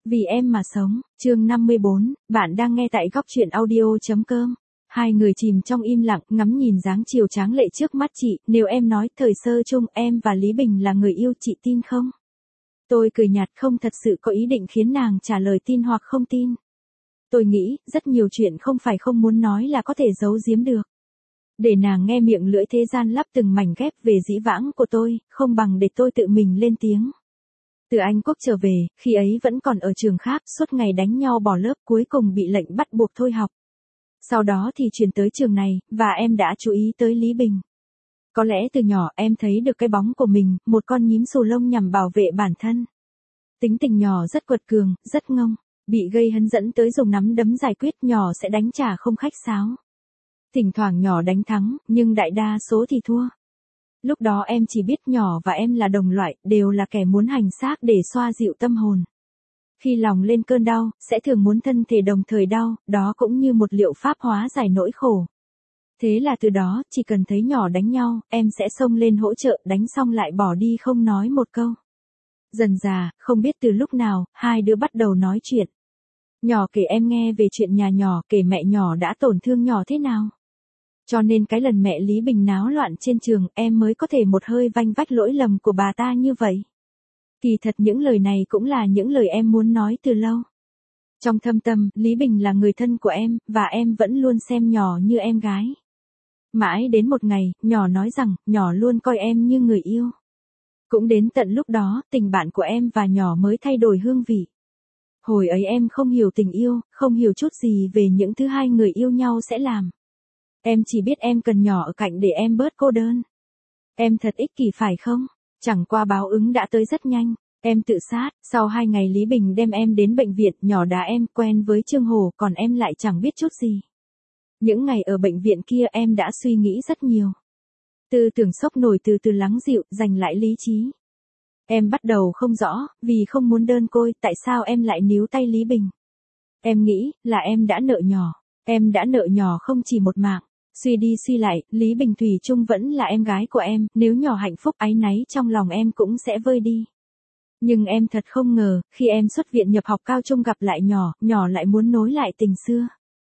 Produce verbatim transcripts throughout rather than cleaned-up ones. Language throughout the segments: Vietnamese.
Vì em mà sống, chương năm mươi bốn, bạn đang nghe tại góc truyện audio.com. Hai người chìm trong im lặng, ngắm nhìn dáng chiều tráng lệ trước mắt chị, nếu em nói thời sơ chung em và Lý Bình là người yêu chị tin không? Tôi cười nhạt không thật sự có ý định khiến nàng trả lời tin hoặc không tin. Tôi nghĩ, rất nhiều chuyện không phải không muốn nói là có thể giấu giếm được. Để nàng nghe miệng lưỡi thế gian lắp từng mảnh ghép về dĩ vãng của tôi, không bằng để tôi tự mình lên tiếng. Từ Anh Quốc trở về, khi ấy vẫn còn ở trường khác, suốt ngày đánh nhau bỏ lớp, cuối cùng bị lệnh bắt buộc thôi học. Sau đó thì chuyển tới trường này, và em đã chú ý tới Lý Bình. Có lẽ từ nhỏ em thấy được cái bóng của mình, một con nhím xù lông nhằm bảo vệ bản thân. Tính tình nhỏ rất quật cường, rất ngông, bị gây hấn dẫn tới dùng nắm đấm giải quyết, nhỏ sẽ đánh trả không khách sáo. Thỉnh thoảng nhỏ đánh thắng, nhưng đại đa số thì thua. Lúc đó em chỉ biết nhỏ và em là đồng loại, đều là kẻ muốn hành xác để xoa dịu tâm hồn. Khi lòng lên cơn đau, sẽ thường muốn thân thể đồng thời đau, đó cũng như một liệu pháp hóa giải nỗi khổ. Thế là từ đó, chỉ cần thấy nhỏ đánh nhau, em sẽ xông lên hỗ trợ, đánh xong lại bỏ đi không nói một câu. Dần dà, không biết từ lúc nào, hai đứa bắt đầu nói chuyện. Nhỏ kể em nghe về chuyện nhà nhỏ, kể mẹ nhỏ đã tổn thương nhỏ thế nào. Cho nên cái lần mẹ Lý Bình náo loạn trên trường, em mới có thể một hơi vanh vách lỗi lầm của bà ta như vậy. Kỳ thật những lời này cũng là những lời em muốn nói từ lâu. Trong thâm tâm, Lý Bình là người thân của em, và em vẫn luôn xem nhỏ như em gái. Mãi đến một ngày, nhỏ nói rằng, nhỏ luôn coi em như người yêu. Cũng đến tận lúc đó, tình bạn của em và nhỏ mới thay đổi hương vị. Hồi ấy em không hiểu tình yêu, không hiểu chút gì về những thứ hai người yêu nhau sẽ làm. Em chỉ biết em cần nhỏ ở cạnh để em bớt cô đơn. Em thật ích kỷ phải không? Chẳng qua báo ứng đã tới rất nhanh. Em tự sát, sau hai ngày Lý Bình đem em đến bệnh viện, nhỏ đá em, quen với Trương Hồ, còn em lại chẳng biết chút gì. Những ngày ở bệnh viện kia em đã suy nghĩ rất nhiều. Tư tưởng sốc nổi từ từ lắng dịu, giành lại lý trí. Em bắt đầu không rõ, vì không muốn đơn côi, tại sao em lại níu tay Lý Bình. Em nghĩ, là em đã nợ nhỏ. Em đã nợ nhỏ không chỉ một mạng. Suy đi suy lại, Lý Bình thủy chung vẫn là em gái của em, nếu nhỏ hạnh phúc áy náy trong lòng em cũng sẽ vơi đi. Nhưng em thật không ngờ, khi em xuất viện nhập học cao trung gặp lại nhỏ, nhỏ lại muốn nối lại tình xưa.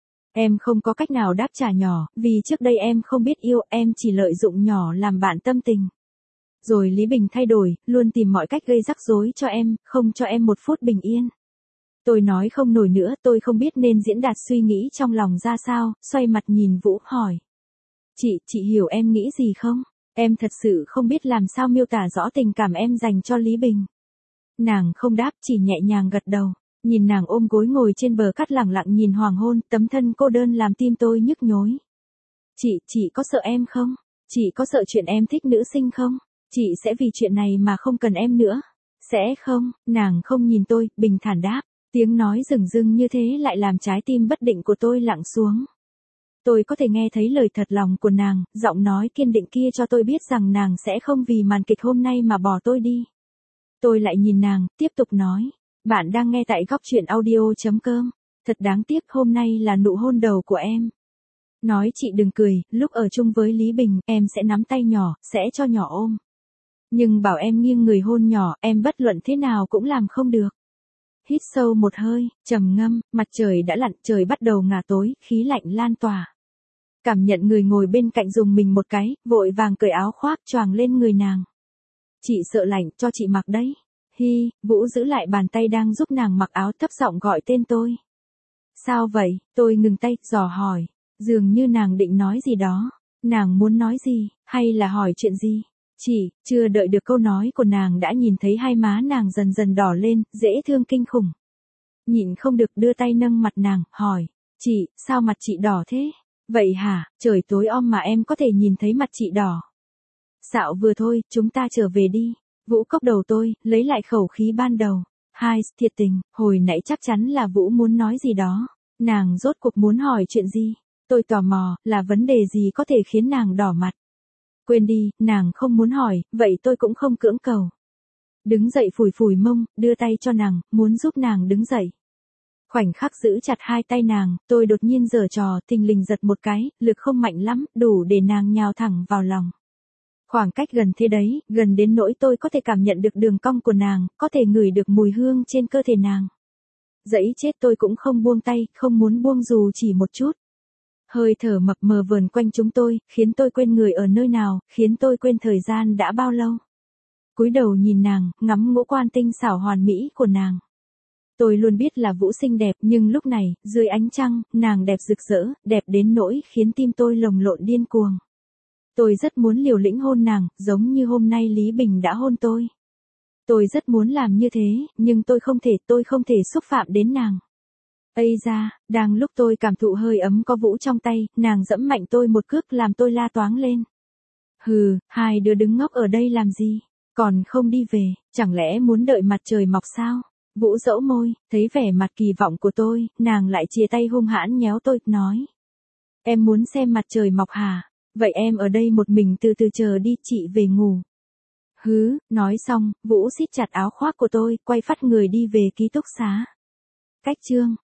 Em không có cách nào đáp trả nhỏ, vì trước đây em không biết yêu, em chỉ lợi dụng nhỏ làm bạn tâm tình. Rồi Lý Bình thay đổi, luôn tìm mọi cách gây rắc rối cho em, không cho em một phút bình yên. Tôi nói không nổi nữa, tôi không biết nên diễn đạt suy nghĩ trong lòng ra sao, xoay mặt nhìn Vũ, hỏi. Chị, chị hiểu em nghĩ gì không? Em thật sự không biết làm sao miêu tả rõ tình cảm em dành cho Lý Bình. Nàng không đáp, chỉ nhẹ nhàng gật đầu. Nhìn nàng ôm gối ngồi trên bờ cát lẳng lặng nhìn hoàng hôn, tấm thân cô đơn làm tim tôi nhức nhối. Chị, chị có sợ em không? Chị có sợ chuyện em thích nữ sinh không? Chị sẽ vì chuyện này mà không cần em nữa. Sẽ không, nàng không nhìn tôi, bình thản đáp. Tiếng nói rừng rưng như thế lại làm trái tim bất định của tôi lặng xuống. Tôi có thể nghe thấy lời thật lòng của nàng, giọng nói kiên định kia cho tôi biết rằng nàng sẽ không vì màn kịch hôm nay mà bỏ tôi đi. Tôi lại nhìn nàng, tiếp tục nói. Bạn đang nghe tại góc truyện audio.com. Thật đáng tiếc hôm nay là nụ hôn đầu của em. Nói chị đừng cười, lúc ở chung với Lý Bình, em sẽ nắm tay nhỏ, sẽ cho nhỏ ôm. Nhưng bảo em nghiêng người hôn nhỏ, em bất luận thế nào cũng làm không được. Hít sâu một hơi, trầm ngâm, mặt trời đã lặn, trời bắt đầu ngả tối, khí lạnh lan tỏa. Cảm nhận người ngồi bên cạnh dùng mình một cái, vội vàng cởi áo khoác choàng lên người nàng. Chị sợ lạnh, cho chị mặc đấy. Hi, Vũ giữ lại bàn tay đang giúp nàng mặc áo, thấp giọng gọi tên tôi. Sao vậy? Tôi ngừng tay, dò hỏi. Dường như nàng định nói gì đó. Nàng muốn nói gì, hay là hỏi chuyện gì? Chị, chưa đợi được câu nói của nàng đã nhìn thấy hai má nàng dần dần đỏ lên, dễ thương kinh khủng. Nhịn không được đưa tay nâng mặt nàng, hỏi. Chị, sao mặt chị đỏ thế? Vậy hả, trời tối om mà em có thể nhìn thấy mặt chị đỏ. Xạo vừa thôi, chúng ta trở về đi. Vũ cốc đầu tôi, lấy lại khẩu khí ban đầu. Hai, thiệt tình, hồi nãy chắc chắn là Vũ muốn nói gì đó. Nàng rốt cuộc muốn hỏi chuyện gì? Tôi tò mò, là vấn đề gì có thể khiến nàng đỏ mặt? Quên đi, nàng không muốn hỏi, vậy tôi cũng không cưỡng cầu. Đứng dậy phủi phủi mông, đưa tay cho nàng, muốn giúp nàng đứng dậy. Khoảnh khắc giữ chặt hai tay nàng, tôi đột nhiên giở trò, thình lình giật một cái, lực không mạnh lắm, đủ để nàng nhào thẳng vào lòng. Khoảng cách gần thế đấy, gần đến nỗi tôi có thể cảm nhận được đường cong của nàng, có thể ngửi được mùi hương trên cơ thể nàng. Dẫy chết tôi cũng không buông tay, không muốn buông dù chỉ một chút. Hơi thở mập mờ vờn quanh chúng tôi, khiến tôi quên người ở nơi nào, khiến tôi quên thời gian đã bao lâu. Cúi đầu nhìn nàng, ngắm ngũ quan tinh xảo hoàn mỹ của nàng. Tôi luôn biết là Vũ xinh đẹp, nhưng lúc này, dưới ánh trăng, nàng đẹp rực rỡ, đẹp đến nỗi khiến tim tôi lồng lộn điên cuồng. Tôi rất muốn liều lĩnh hôn nàng, giống như hôm nay Lý Bình đã hôn tôi. Tôi rất muốn làm như thế, nhưng tôi không thể, tôi không thể xúc phạm đến nàng. Ây da, đang lúc tôi cảm thụ hơi ấm có Vũ trong tay, nàng giẫm mạnh tôi một cước làm tôi la toáng lên. Hừ, hai đứa đứng ngốc ở đây làm gì? Còn không đi về, chẳng lẽ muốn đợi mặt trời mọc sao? Vũ dẫu môi, thấy vẻ mặt kỳ vọng của tôi, nàng lại chìa tay hung hãn nhéo tôi, nói. Em muốn xem mặt trời mọc hả? Vậy em ở đây một mình từ từ chờ đi, chị về ngủ. Hứ, nói xong, Vũ siết chặt áo khoác của tôi, quay phắt người đi về ký túc xá. Cách chương